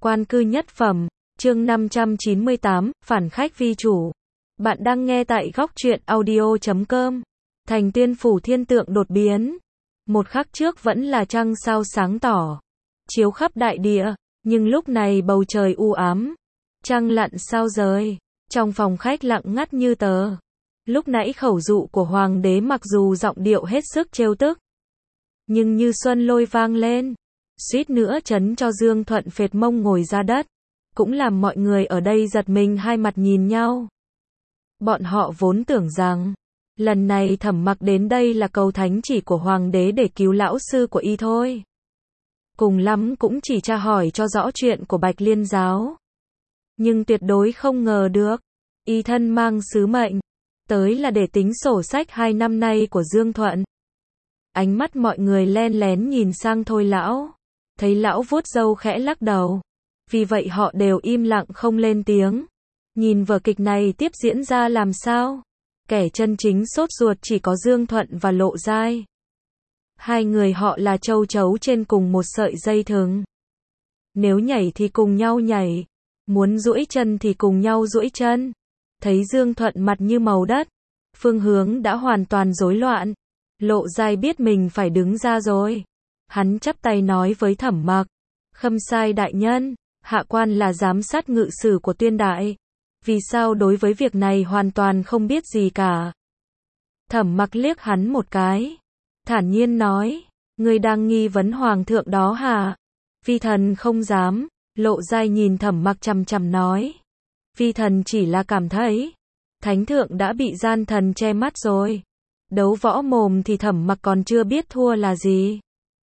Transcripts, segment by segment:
Quan cư nhất phẩm, chương 598, phản khách vi chủ. Bạn đang nghe tại góc truyện audio.com. Thành Tuyên phủ thiên tượng đột biến. Một khắc trước vẫn là trăng sao sáng tỏ, chiếu khắp đại địa, nhưng lúc này bầu trời u ám. Trăng lặn sao rơi, trong phòng khách lặng ngắt như tờ. Lúc nãy khẩu dụ của hoàng đế mặc dù giọng điệu hết sức trêu tức, nhưng như xuân lôi vang lên, suýt nữa chấn cho Dương Thuận phệt mông ngồi ra đất, cũng làm mọi người ở đây giật mình hai mặt nhìn nhau. Bọn họ vốn tưởng rằng, lần này Thẩm Mặc đến đây là cầu thánh chỉ của hoàng đế để cứu lão sư của y thôi. Cùng lắm cũng chỉ tra hỏi cho rõ chuyện của Bạch Liên giáo. Nhưng tuyệt đối không ngờ được, y thân mang sứ mệnh, tới là để tính sổ sách 2 năm nay của Dương Thuận. Ánh mắt mọi người len lén nhìn sang Thôi lão, thấy lão vuốt râu khẽ lắc đầu. Vì vậy họ đều im lặng không lên tiếng. Nhìn vở kịch này tiếp diễn ra làm sao? Kẻ chân chính sốt ruột chỉ có Dương Thuận và Lộ Giai. Hai người họ là châu chấu trên cùng một sợi dây thừng. Nếu nhảy thì cùng nhau nhảy, muốn duỗi chân thì cùng nhau duỗi chân. Thấy Dương Thuận mặt như màu đất, phương hướng đã hoàn toàn rối loạn. Lộ Giai biết mình phải đứng ra rồi. Hắn chắp tay nói với Thẩm Mặc, khâm sai đại nhân, hạ quan là giám sát ngự sử của Tuyên Đại. Vì sao đối với việc này hoàn toàn không biết gì cả? Thẩm Mặc liếc hắn một cái, thản nhiên nói, ngươi đang nghi vấn hoàng thượng đó hả? Vi thần không dám. Lộ Giai nhìn Thẩm Mặc chằm chằm nói, vi thần chỉ là cảm thấy, thánh thượng đã bị gian thần che mắt rồi. Đấu võ mồm thì Thẩm Mặc còn chưa biết thua là gì.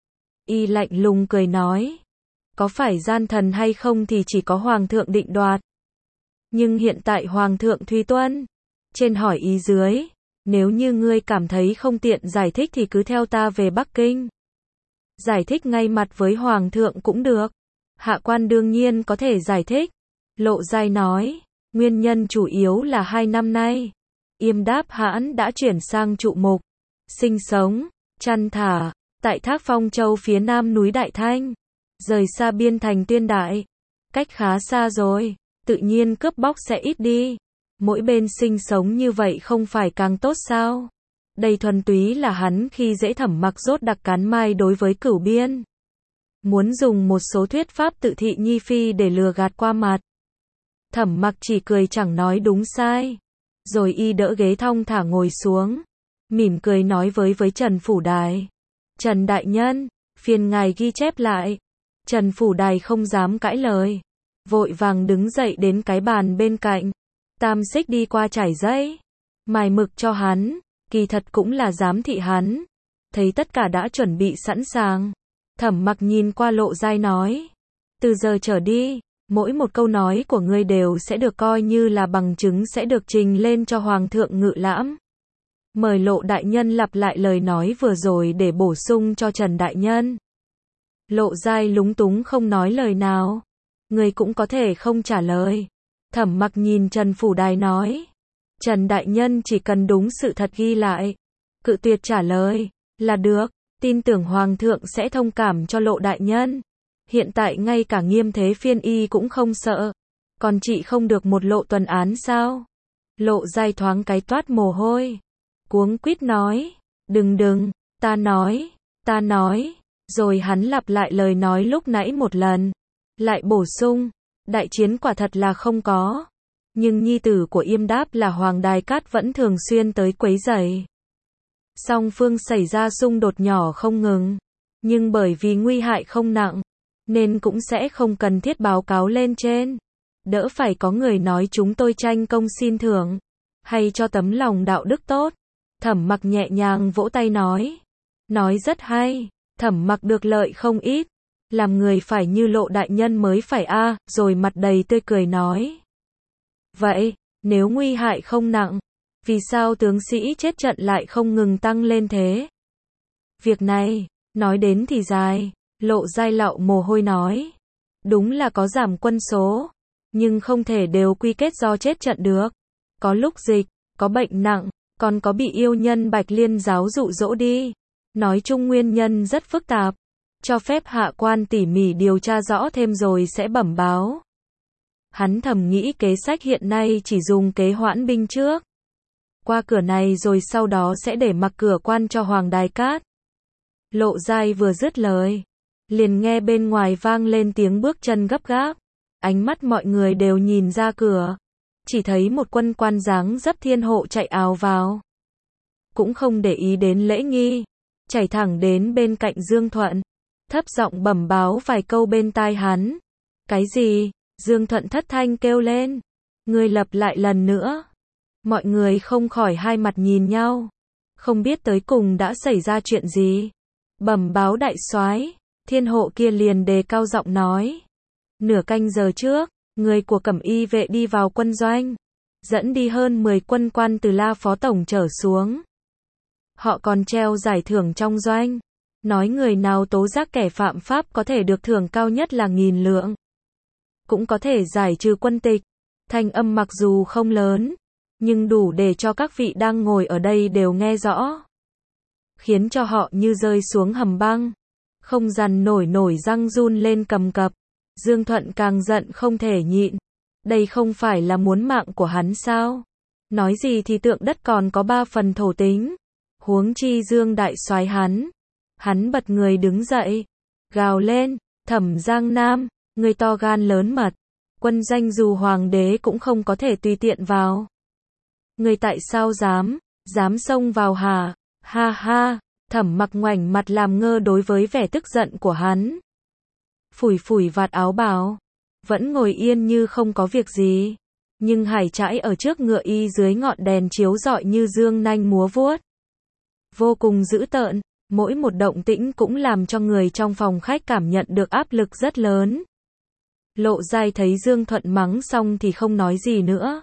Y lạnh lùng cười nói, có phải gian thần hay không thì chỉ có hoàng thượng định đoạt. Nhưng hiện tại hoàng thượng Thùy Tuân, trên hỏi ý dưới, nếu như ngươi cảm thấy không tiện giải thích thì cứ theo ta về Bắc Kinh. Giải thích ngay mặt với hoàng thượng cũng được. Hạ quan đương nhiên có thể giải thích. Lộ Giai nói, nguyên nhân chủ yếu là 2 năm nay, Yêm Đáp hãn đã chuyển sang trụ mục, sinh sống, chăn thả, tại Thác Phong Châu phía nam núi Đại Thanh, rời xa biên thành Tuyên Đại. Cách khá xa rồi, tự nhiên cướp bóc sẽ ít đi. Mỗi bên sinh sống như vậy không phải càng tốt sao? Đây thuần túy là hắn khi dễ Thẩm Mặc rốt đặc cán mai đối với Cửu Biên. Muốn dùng một số thuyết pháp tự thị nhi phi để lừa gạt qua mặt. Thẩm Mặc chỉ cười chẳng nói đúng sai. Rồi y đỡ ghế thong thả ngồi xuống, mỉm cười nói với Trần Phủ Đài. Trần đại nhân, phiền ngài ghi chép lại. Trần Phủ Đài không dám cãi lời, vội vàng đứng dậy đến cái bàn bên cạnh. Tam Xích đi qua trải giấy, mài mực cho hắn, kỳ thật cũng là giám thị hắn. Thấy tất cả đã chuẩn bị sẵn sàng, Thẩm Mặc nhìn qua Lộ Giai nói, từ giờ trở đi, mỗi một câu nói của ngươi đều sẽ được coi như là bằng chứng sẽ được trình lên cho Hoàng thượng Ngự Lãm. Mời Lộ đại nhân lặp lại lời nói vừa rồi để bổ sung cho Trần đại nhân. Lộ Giai lúng túng không nói lời nào. Ngươi cũng có thể không trả lời. Thẩm Mặc nhìn Trần Phủ Đài nói, Trần đại nhân chỉ cần đúng sự thật ghi lại, cự tuyệt trả lời là được. Tin tưởng Hoàng thượng sẽ thông cảm cho Lộ đại nhân. Hiện tại ngay cả Nghiêm Thế Phiên y cũng không sợ, còn chị không được một lộ tuần án sao? Lộ Giai thoáng cái toát mồ hôi, cuống quýt nói, đừng, ta nói, rồi hắn lặp lại lời nói lúc nãy một lần, lại bổ sung, đại chiến quả thật là không có, nhưng nhi tử của Yêm Đáp là Hoàng Đài Cát vẫn thường xuyên tới quấy rầy. Song phương xảy ra xung đột nhỏ không ngừng, nhưng bởi vì nguy hại không nặng, nên cũng sẽ không cần thiết báo cáo lên trên. Đỡ phải có người nói chúng tôi tranh công xin thưởng, hay cho tấm lòng đạo đức tốt. Thẩm Mặc nhẹ nhàng vỗ tay nói rất hay. Thẩm Mặc được lợi không ít, làm người phải như Lộ đại nhân mới phải a. Rồi mặt đầy tươi cười nói, vậy, nếu nguy hại không nặng, vì sao tướng sĩ chết trận lại không ngừng tăng lên thế? Việc này, nói đến thì dài. Lộ Giai lạo mồ hôi nói, đúng là có giảm quân số, nhưng không thể đều quy kết do chết trận được. Có lúc dịch, có bệnh nặng, còn có bị yêu nhân Bạch Liên giáo dụ dỗ đi. Nói chung nguyên nhân rất phức tạp. cho phép hạ quan tỉ mỉ điều tra rõ thêm rồi sẽ bẩm báo. Hắn thầm nghĩ kế sách hiện nay chỉ dùng kế hoãn binh trước. Qua cửa này rồi sau đó sẽ để mặc cửa quan cho Hoàng Đài Cát. Lộ Giai vừa dứt lời, liền nghe bên ngoài vang lên tiếng bước chân gấp gáp. Ánh mắt mọi người đều nhìn ra cửa. Chỉ thấy một quân quan dáng dấp thiên hộ chạy ào vào. Cũng không để ý đến lễ nghi. Chảy thẳng đến bên cạnh Dương Thuận. Thấp giọng bẩm báo vài câu bên tai hắn. Cái gì? Dương Thuận thất thanh kêu lên. Ngươi lặp lại lần nữa. Mọi người không khỏi hai mặt nhìn nhau. Không biết tới cùng đã xảy ra chuyện gì. Bẩm báo đại soái, thiên hộ kia liền đề cao giọng nói. Nửa canh giờ trước, người của Cẩm Y vệ đi vào quân doanh. Dẫn đi hơn 10 quân quan từ La Phó Tổng trở xuống. Họ còn treo giải thưởng trong doanh. Nói người nào tố giác kẻ phạm pháp có thể được thưởng cao nhất là 1.000 lượng. Cũng có thể giải trừ quân tịch. Thanh âm mặc dù không lớn, nhưng đủ để cho các vị đang ngồi ở đây đều nghe rõ. Khiến cho họ như rơi xuống hầm băng. Không dằn nổi răng run lên cầm cập. Dương Thuận càng giận không thể nhịn. Đây không phải là muốn mạng của hắn sao? Nói gì thì tượng đất còn có 3 phần thổ tính. Huống chi Dương đại soái hắn. Hắn bật người đứng dậy. Gào lên, Thẩm Giang Nam, người to gan lớn mật. Quân danh dù hoàng đế cũng không có thể tùy tiện vào. Người tại sao dám xông vào hả? Ha ha, Thẩm Mặc ngoảnh mặt làm ngơ đối với vẻ tức giận của hắn. Phủi vạt áo bào, vẫn ngồi yên như không có việc gì. Nhưng Hải Trãi ở trước ngựa y dưới ngọn đèn chiếu rọi như dương nanh múa vuốt. Vô cùng dữ tợn, mỗi một động tĩnh cũng làm cho người trong phòng khách cảm nhận được áp lực rất lớn. Lộ Giai thấy Dương Thuận mắng xong thì không nói gì nữa.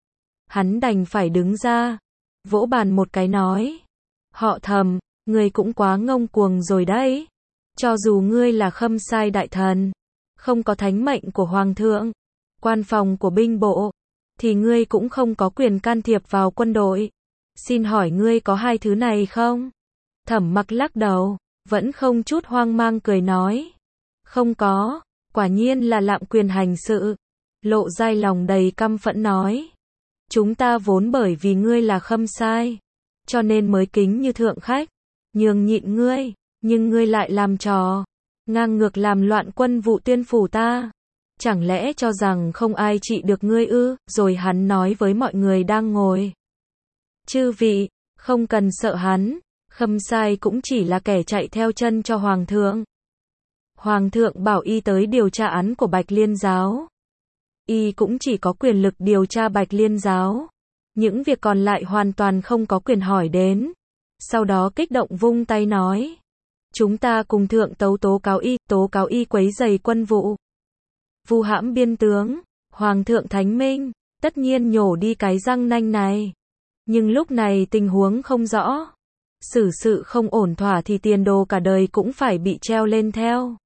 Hắn đành phải đứng ra, vỗ bàn một cái nói. Họ Thẩm, ngươi cũng quá ngông cuồng rồi đấy. Cho dù ngươi là Khâm Sai đại thần, không có thánh mệnh của Hoàng thượng, quan phòng của binh bộ, thì ngươi cũng không có quyền can thiệp vào quân đội. Xin hỏi ngươi có hai thứ này không? Thẩm Mặc lắc đầu, vẫn không chút hoang mang cười nói. Không có, quả nhiên là lạm quyền hành sự. Lộ Giai lòng đầy căm phẫn nói. Chúng ta vốn bởi vì ngươi là Khâm Sai, cho nên mới kính như thượng khách, nhường nhịn ngươi, nhưng ngươi lại làm trò, ngang ngược làm loạn quân vụ Tuyên phủ ta. Chẳng lẽ cho rằng không ai trị được ngươi ư? Rồi hắn nói với mọi người đang ngồi. Chư vị, không cần sợ hắn, Khâm Sai cũng chỉ là kẻ chạy theo chân cho Hoàng thượng. Hoàng thượng bảo y tới điều tra án của Bạch Liên Giáo. Y cũng chỉ có quyền lực điều tra Bạch Liên Giáo. Những việc còn lại hoàn toàn không có quyền hỏi đến. Sau đó kích động vung tay nói. Chúng ta cùng thượng tố cáo y quấy rầy quân vụ. Vu hãm biên tướng, Hoàng thượng thánh minh, tất nhiên nhổ đi cái răng nanh này. Nhưng lúc này tình huống không rõ. Xử sự không ổn thỏa thì tiền đồ cả đời cũng phải bị treo lên theo.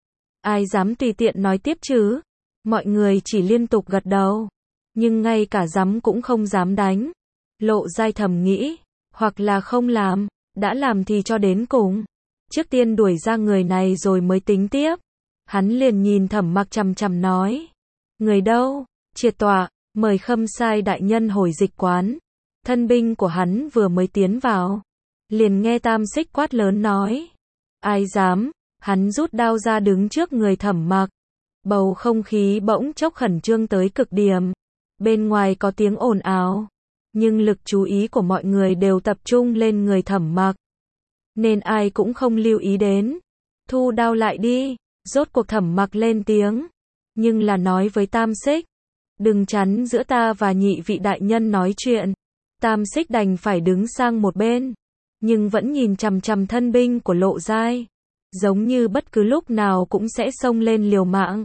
Ai dám tùy tiện nói tiếp chứ? Mọi người chỉ liên tục gật đầu. Nhưng ngay cả dám cũng không dám đánh. Lộ Giai thầm nghĩ. Hoặc là không làm. Đã làm thì cho đến cùng. Trước tiên đuổi ra người này rồi mới tính tiếp. Hắn liền nhìn Thẩm Mặc chằm chằm nói. Người đâu? Triệt tọa, mời Khâm Sai đại nhân hồi dịch quán. Thân binh của hắn vừa mới tiến vào. Liền nghe Tam Xích quát lớn nói. Ai dám? Hắn rút đao ra đứng trước người Thẩm Mặc. Bầu không khí bỗng chốc khẩn trương tới cực điểm. Bên ngoài có tiếng ồn ào. Nhưng lực chú ý của mọi người đều tập trung lên người Thẩm Mặc. Nên ai cũng không lưu ý đến. Thu đao lại đi. Rốt cuộc Thẩm Mặc lên tiếng. Nhưng là nói với Tam Xích. Đừng chắn giữa ta và nhị vị đại nhân nói chuyện. Tam Xích đành phải đứng sang một bên. Nhưng vẫn nhìn chằm chằm thân binh của Lộ Giai. Giống như bất cứ lúc nào cũng sẽ xông lên liều mạng.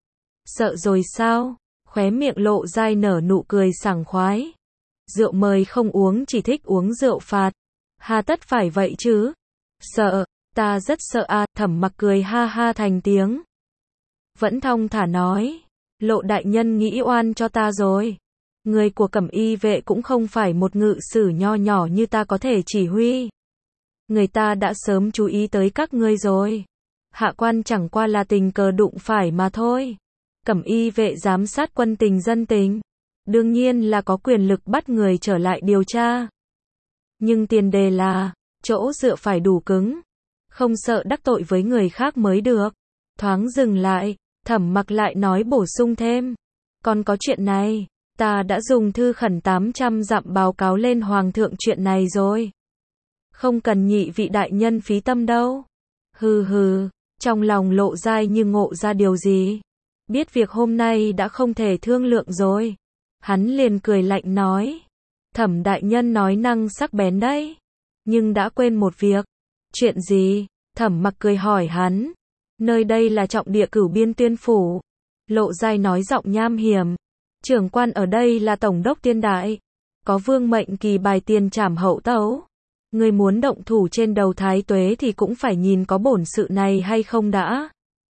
Sợ rồi sao? Khóe miệng Lộ Giai nở nụ cười sảng khoái. Rượu mời không uống, chỉ thích uống rượu phạt. Hà tất phải vậy chứ? Sợ, ta rất sợ à. Thẩm Mặc cười ha ha thành tiếng. Vẫn thong thả nói. Lộ đại nhân nghĩ oan cho ta rồi. Người của Cẩm Y vệ cũng không phải một ngự sử nho nhỏ như ta có thể chỉ huy. Người ta đã sớm chú ý tới các ngươi rồi. Hạ quan chẳng qua là tình cờ đụng phải mà thôi. Cẩm y vệ giám sát quân tình dân tình, đương nhiên là có quyền lực bắt người trở lại điều tra. Nhưng tiền đề là, chỗ dựa phải đủ cứng, không sợ đắc tội với người khác mới được. Thoáng dừng lại, Thẩm Mặc lại nói bổ sung thêm. Còn có chuyện này, ta đã dùng thư khẩn 800 dặm báo cáo lên Hoàng thượng chuyện này rồi. Không cần nhị vị đại nhân phí tâm đâu. Hừ hừ, trong lòng Lộ Giai như ngộ ra điều gì. Biết việc hôm nay đã không thể thương lượng rồi. Hắn liền cười lạnh nói. Thẩm đại nhân nói năng sắc bén đấy. Nhưng đã quên một việc. Chuyện gì? Thẩm Mặc cười hỏi hắn. Nơi đây là trọng địa Cửu Biên Tuyên phủ. Lộ Giai nói giọng nham hiểm. Trưởng quan ở đây là Tổng đốc Tiên Đại. Có vương mệnh kỳ bài tiền trảm hậu tấu. Người muốn động thủ trên đầu Thái Tuế thì cũng phải nhìn có bổn sự này hay không đã.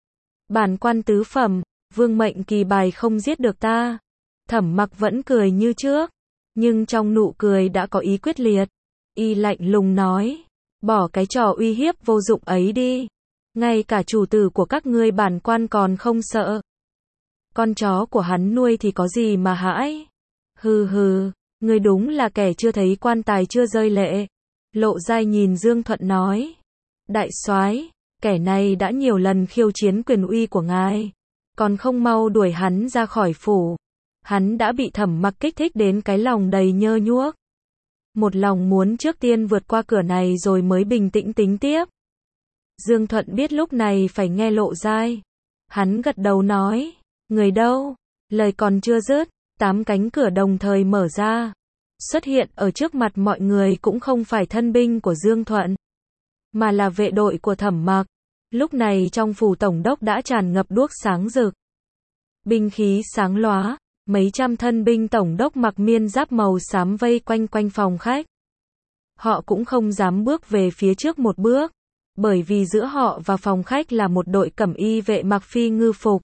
Bản quan tứ phẩm, vương mệnh kỳ bài không giết được ta. Thẩm Mặc vẫn cười như trước, nhưng trong nụ cười đã có ý quyết liệt. Y lạnh lùng nói, bỏ cái trò uy hiếp vô dụng ấy đi. Ngay cả chủ tử của các ngươi bản quan còn không sợ. Con chó của hắn nuôi thì có gì mà hãi. Hừ hừ, ngươi đúng là kẻ chưa thấy quan tài chưa rơi lệ. Lộ Giai nhìn Dương Thuận nói. Đại soái, kẻ này đã nhiều lần khiêu chiến quyền uy của ngài. Còn không mau đuổi hắn ra khỏi phủ. Hắn đã bị Thẩm Mặc kích thích đến cái lòng đầy nhơ nhuốc. Một lòng muốn trước tiên vượt qua cửa này rồi mới bình tĩnh tính tiếp. Dương Thuận biết lúc này phải nghe Lộ Giai. Hắn gật đầu nói. Người đâu? Lời còn chưa dứt, 8 cánh cửa đồng thời mở ra. Xuất hiện ở trước mặt mọi người cũng không phải thân binh của Dương Thuận, mà là vệ đội của Thẩm Mặc. Lúc này trong phủ tổng đốc đã tràn ngập đuốc sáng rực. Binh khí sáng lóa, mấy trăm thân binh tổng đốc mặc miên giáp màu xám vây quanh quanh phòng khách. Họ cũng không dám bước về phía trước một bước, bởi vì giữa họ và phòng khách là một đội cẩm y vệ mặc phi ngư phục.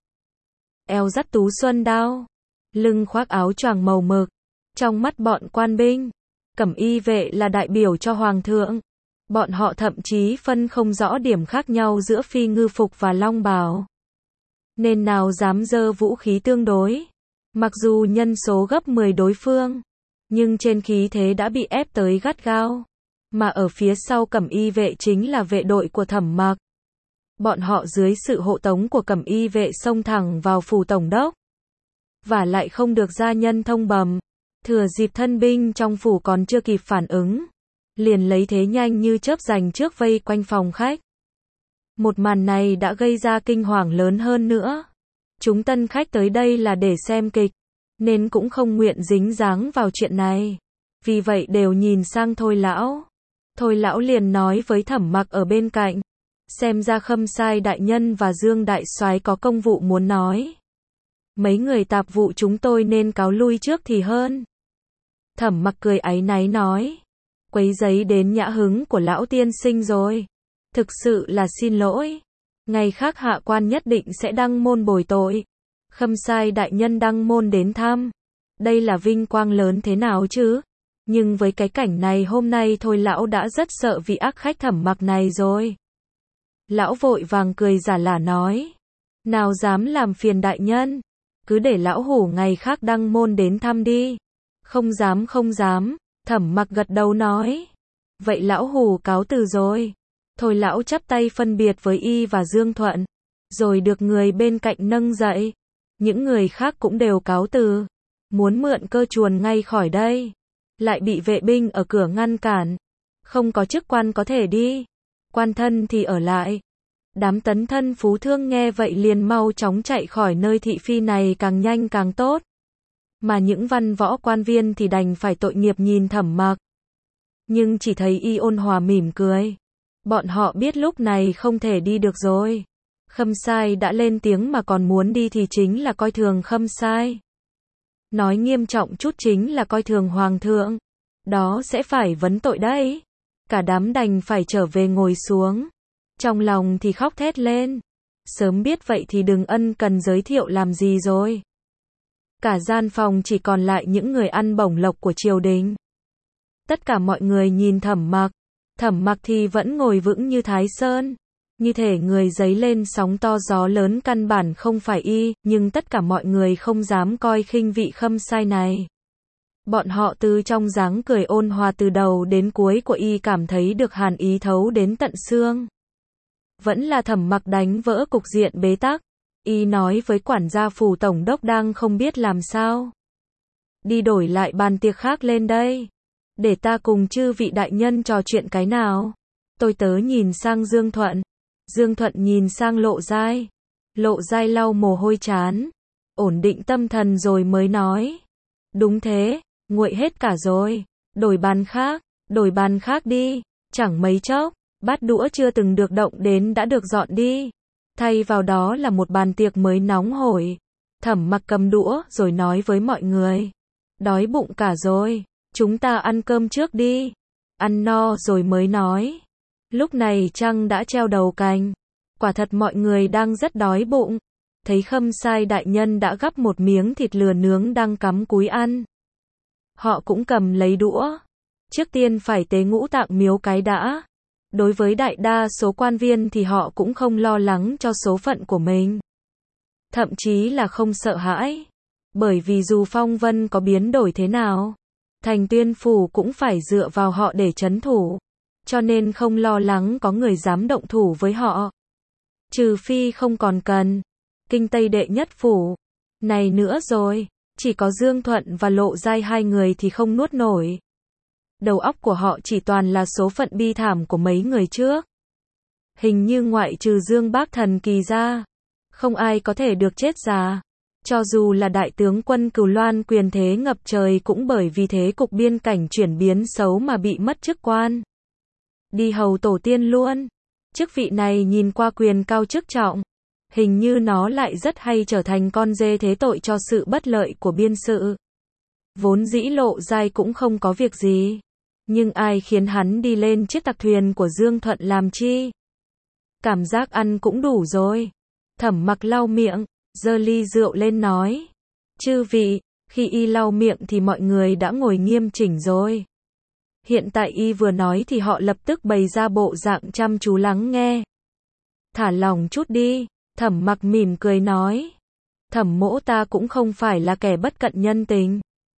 Eo dắt tú xuân đao, lưng khoác áo choàng màu mực. Trong mắt bọn quan binh, cẩm y vệ là đại biểu cho Hoàng thượng. Bọn họ thậm chí phân không rõ điểm khác nhau giữa phi ngư phục và long bào. Nên nào dám giơ vũ khí tương đối. Mặc dù nhân số gấp 10 đối phương, nhưng trên khí thế đã bị ép tới gắt gao. Mà ở phía sau cẩm y vệ chính là vệ đội của Thẩm Mặc. Bọn họ dưới sự hộ tống của cẩm y vệ xông thẳng vào phủ tổng đốc. Và lại không được gia nhân thông bẩm. Thừa dịp thân binh trong phủ còn chưa kịp phản ứng, liền lấy thế nhanh như chớp giành trước vây quanh phòng khách. Một màn này đã gây ra kinh hoàng lớn hơn nữa. Chúng tân khách tới đây là để xem kịch, nên cũng không nguyện dính dáng vào chuyện này. Vì vậy đều nhìn sang Thôi lão. Thôi lão liền nói với Thẩm Mặc ở bên cạnh. Xem ra Khâm Sai đại nhân và Dương đại soái có công vụ muốn nói. Mấy người tạp vụ chúng tôi nên cáo lui trước thì hơn. Thẩm Mặc cười áy náy nói. Quấy rầy đến nhã hứng của lão tiên sinh rồi. Thực sự là xin lỗi. Ngày khác hạ quan nhất định sẽ đăng môn bồi tội. Khâm Sai đại nhân đăng môn đến thăm. Đây là vinh quang lớn thế nào chứ? Nhưng với cái cảnh này hôm nay thôi lão đã rất sợ vị ác khách Thẩm Mặc này rồi. Lão vội vàng cười giả lả nói. Nào dám làm phiền đại nhân. Cứ để lão hủ ngày khác đăng môn đến thăm đi. Không dám không dám, Thẩm Mặc gật đầu nói. Vậy lão hủ cáo từ rồi. Thôi lão chắp tay phân biệt với y và Dương Thuận. Rồi được người bên cạnh nâng dậy. Những người khác cũng đều cáo từ. Muốn mượn cơ chuồn ngay khỏi đây. Lại bị vệ binh ở cửa ngăn cản. Không có chức quan có thể đi. Quan thân thì ở lại. Đám tấn thân phú thương nghe vậy liền mau chóng chạy khỏi nơi thị phi này càng nhanh càng tốt. Mà những văn võ quan viên thì đành phải tội nghiệp nhìn Thẩm Mặc. Nhưng chỉ thấy y ôn hòa mỉm cười. Bọn họ biết lúc này không thể đi được rồi. Khâm Sai đã lên tiếng mà còn muốn đi thì chính là coi thường Khâm Sai. Nói nghiêm trọng chút chính là coi thường Hoàng thượng. Đó sẽ phải vấn tội đấy. Cả đám đành phải trở về ngồi xuống. Trong lòng thì khóc thét lên. Sớm biết vậy thì đừng ân cần giới thiệu làm gì rồi. Cả gian phòng chỉ còn lại những người ăn bổng lộc của triều đình. Tất cả mọi người nhìn Thẩm Mặc. Thẩm Mặc thì vẫn ngồi vững như Thái Sơn. Như thể người giấy lên sóng to gió lớn căn bản không phải y, nhưng tất cả mọi người không dám coi khinh vị Khâm Sai này. Bọn họ từ trong dáng cười ôn hòa từ đầu đến cuối của y cảm thấy được hàn ý thấu đến tận xương. Vẫn là Thẩm Mặc đánh vỡ cục diện bế tắc. Y nói với quản gia phủ tổng đốc đang không biết làm sao. Đi đổi lại bàn tiệc khác lên đây. Để ta cùng chư vị đại nhân trò chuyện cái nào. Tôi tớ nhìn sang Dương Thuận. Dương Thuận nhìn sang Lộ Giai. Lộ Giai lau mồ hôi trán. Ổn định tâm thần rồi mới nói. Đúng thế, nguội hết cả rồi. Đổi bàn khác đi. Chẳng mấy chốc, bát đũa chưa từng được động đến đã được dọn đi. Thay vào đó là một bàn tiệc mới nóng hổi. Thẩm Mặc cầm đũa rồi nói với mọi người. Đói bụng cả rồi, chúng ta ăn cơm trước đi. Ăn no rồi mới nói. Lúc này trăng đã treo đầu cành. Quả thật mọi người đang rất đói bụng. Thấy Khâm Sai đại nhân đã gắp một miếng thịt lừa nướng đang cắm cúi ăn. Họ cũng cầm lấy đũa. Trước tiên phải tế ngũ tạng miếu cái đã. Đối với đại đa số quan viên thì họ cũng không lo lắng cho số phận của mình. Thậm chí là không sợ hãi. Bởi vì dù phong vân có biến đổi thế nào, thành Tuyên phủ cũng phải dựa vào họ để trấn thủ. Cho nên không lo lắng có người dám động thủ với họ. Trừ phi không còn cần. Kinh Tây đệ nhất phủ. Này nữa rồi, chỉ có Dương Thuận và Lộ Giai hai người thì không nuốt nổi. Đầu óc của họ chỉ toàn là số phận bi thảm của mấy người trước. Hình như ngoại trừ Dương Bác Thần Kỳ ra, không ai có thể được chết già. Cho dù là đại tướng quân Cửu Loan quyền thế ngập trời cũng bởi vì thế cục biên cảnh chuyển biến xấu mà bị mất chức quan. Đi hầu tổ tiên luôn. Chức vị này nhìn qua quyền cao chức trọng. Hình như nó lại rất hay trở thành con dê thế tội cho sự bất lợi của biên sự. Vốn dĩ Lộ Giai cũng không có việc gì. Nhưng ai khiến hắn đi lên chiếc tặc thuyền của Dương Thuận làm chi? Cảm giác ăn cũng đủ rồi. Thẩm Mặc lau miệng, giơ ly rượu lên nói. Chư vị, khi y lau miệng thì mọi người đã ngồi nghiêm chỉnh rồi. Hiện tại y vừa nói thì họ lập tức bày ra bộ dạng chăm chú lắng nghe. Thả lỏng chút đi, Thẩm Mặc mỉm cười nói. Thẩm mỗ ta cũng không phải là kẻ bất cận nhân tình.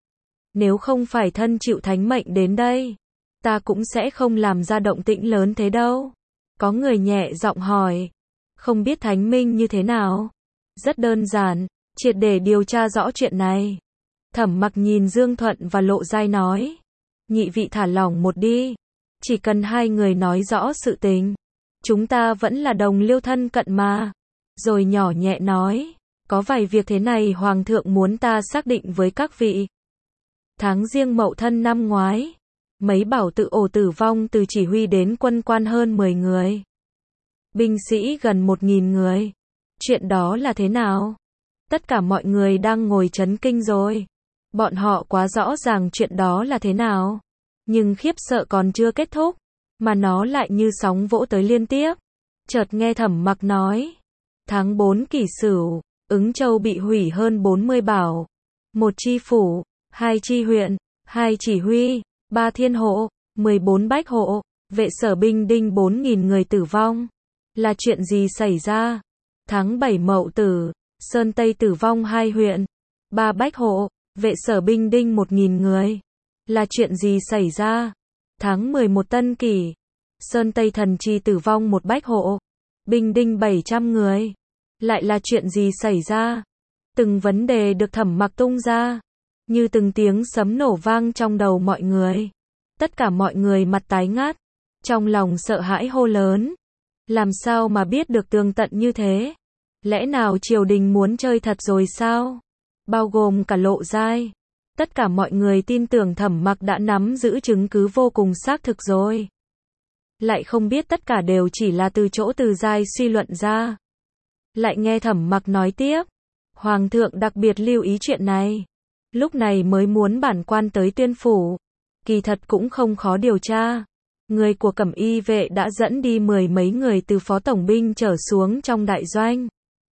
Nếu không phải thân chịu thánh mệnh đến đây, ta cũng sẽ không làm ra động tĩnh lớn thế đâu. Có người nhẹ giọng hỏi. Không biết thánh minh như thế nào? Rất đơn giản, triệt để điều tra rõ chuyện này. Thẩm Mặc nhìn Dương Thuận và Lộ Giai nói. Nhị vị thả lỏng một đi. Chỉ cần hai người nói rõ sự tình. Chúng ta vẫn là đồng liêu thân cận mà. Rồi nhỏ nhẹ nói. Có vài việc thế này Hoàng thượng muốn ta xác định với các vị. Tháng Giêng Mậu Thân năm ngoái, mấy bảo tự ổ tử vong từ chỉ huy đến quân quan hơn 10 người. Binh sĩ gần 1.000 người. Chuyện đó là thế nào? Tất cả mọi người đang ngồi chấn kinh rồi. Bọn họ quá rõ ràng chuyện đó là thế nào. Nhưng khiếp sợ còn chưa kết thúc, mà nó lại như sóng vỗ tới liên tiếp. Chợt nghe Thẩm Mặc nói. Tháng 4 Kỷ Sửu, Ứng Châu bị hủy hơn 40 bảo. 1 chi phủ, 2 chi huyện, 2 chỉ huy, 3 thiên hộ, 14 bách hộ, vệ sở binh đinh 4.000 người tử vong. Là chuyện gì xảy ra? Tháng 7 Mậu Tử, Sơn Tây tử vong 2 huyện, 3 bách hộ, vệ sở binh đinh 1.000 người. Là chuyện gì xảy ra? Tháng 11 Tân Kỷ, Sơn Tây thần trì tử vong 1 bách hộ, binh đinh 700 người. Lại là chuyện gì xảy ra? Từng vấn đề được Thẩm Mặc tung ra, như từng tiếng sấm nổ vang trong đầu mọi người. Tất cả mọi người mặt tái ngắt, trong lòng sợ hãi hô lớn. Làm sao mà biết được tường tận như thế? Lẽ nào triều đình muốn chơi thật rồi sao? Bao gồm cả Lộ Giai. Tất cả mọi người tin tưởng Thẩm Mặc đã nắm giữ chứng cứ vô cùng xác thực rồi. Lại không biết tất cả đều chỉ là từ chỗ Từ Giai suy luận ra. Lại nghe Thẩm Mặc nói tiếp. Hoàng thượng đặc biệt lưu ý chuyện này. Lúc này mới muốn bản quan tới Tuyên phủ. Kỳ thật cũng không khó điều tra. Người của Cẩm Y vệ đã dẫn đi 10 mấy người từ phó tổng binh trở xuống trong đại doanh.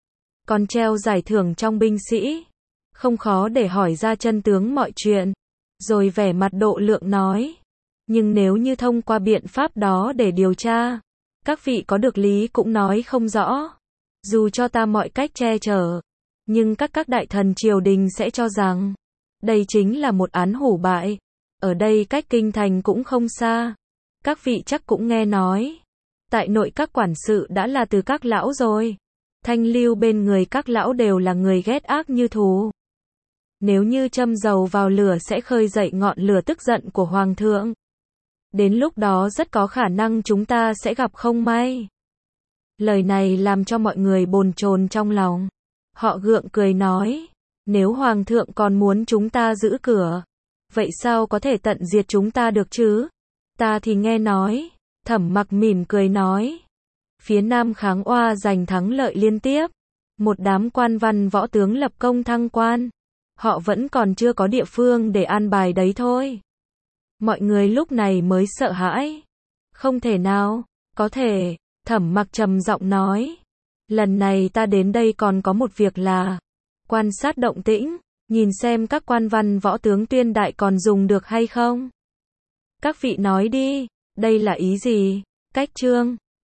Còn treo giải thưởng trong binh sĩ. Không khó để hỏi ra chân tướng mọi chuyện. Rồi vẻ mặt độ lượng nói. Nhưng nếu như thông qua biện pháp đó để điều tra, Các vị có được lý cũng nói không rõ. Dù cho ta mọi cách che chở, nhưng các đại thần triều đình sẽ cho rằng đây chính là một án hủ bại. Ở đây cách kinh thành cũng không xa. Các vị chắc cũng nghe nói. Tại nội các quản sự đã là từ các lão rồi. Thanh lưu bên người các lão đều là người ghét ác như thù. Nếu như châm dầu vào lửa sẽ khơi dậy ngọn lửa tức giận của hoàng thượng. Đến lúc đó rất có khả năng chúng ta sẽ gặp không may. Lời này làm cho mọi người bồn chồn trong lòng. Họ gượng cười nói, nếu hoàng thượng còn muốn chúng ta giữ cửa, vậy sao có thể tận diệt chúng ta được chứ? Ta thì nghe nói. Thẩm Mặc mỉm cười nói, phía Nam kháng oa giành thắng lợi liên tiếp. Một đám quan văn võ tướng lập công thăng quan. Họ vẫn còn chưa có địa phương để an bài đấy thôi. Mọi người lúc này mới sợ hãi. Không thể nào, có thể, Thẩm Mặc trầm giọng nói. Lần này ta đến đây còn có một việc là quan sát động tĩnh, nhìn xem các quan văn võ tướng tuyên đại còn dùng được hay không. Các vị nói đi, đây là ý gì? Cách trương,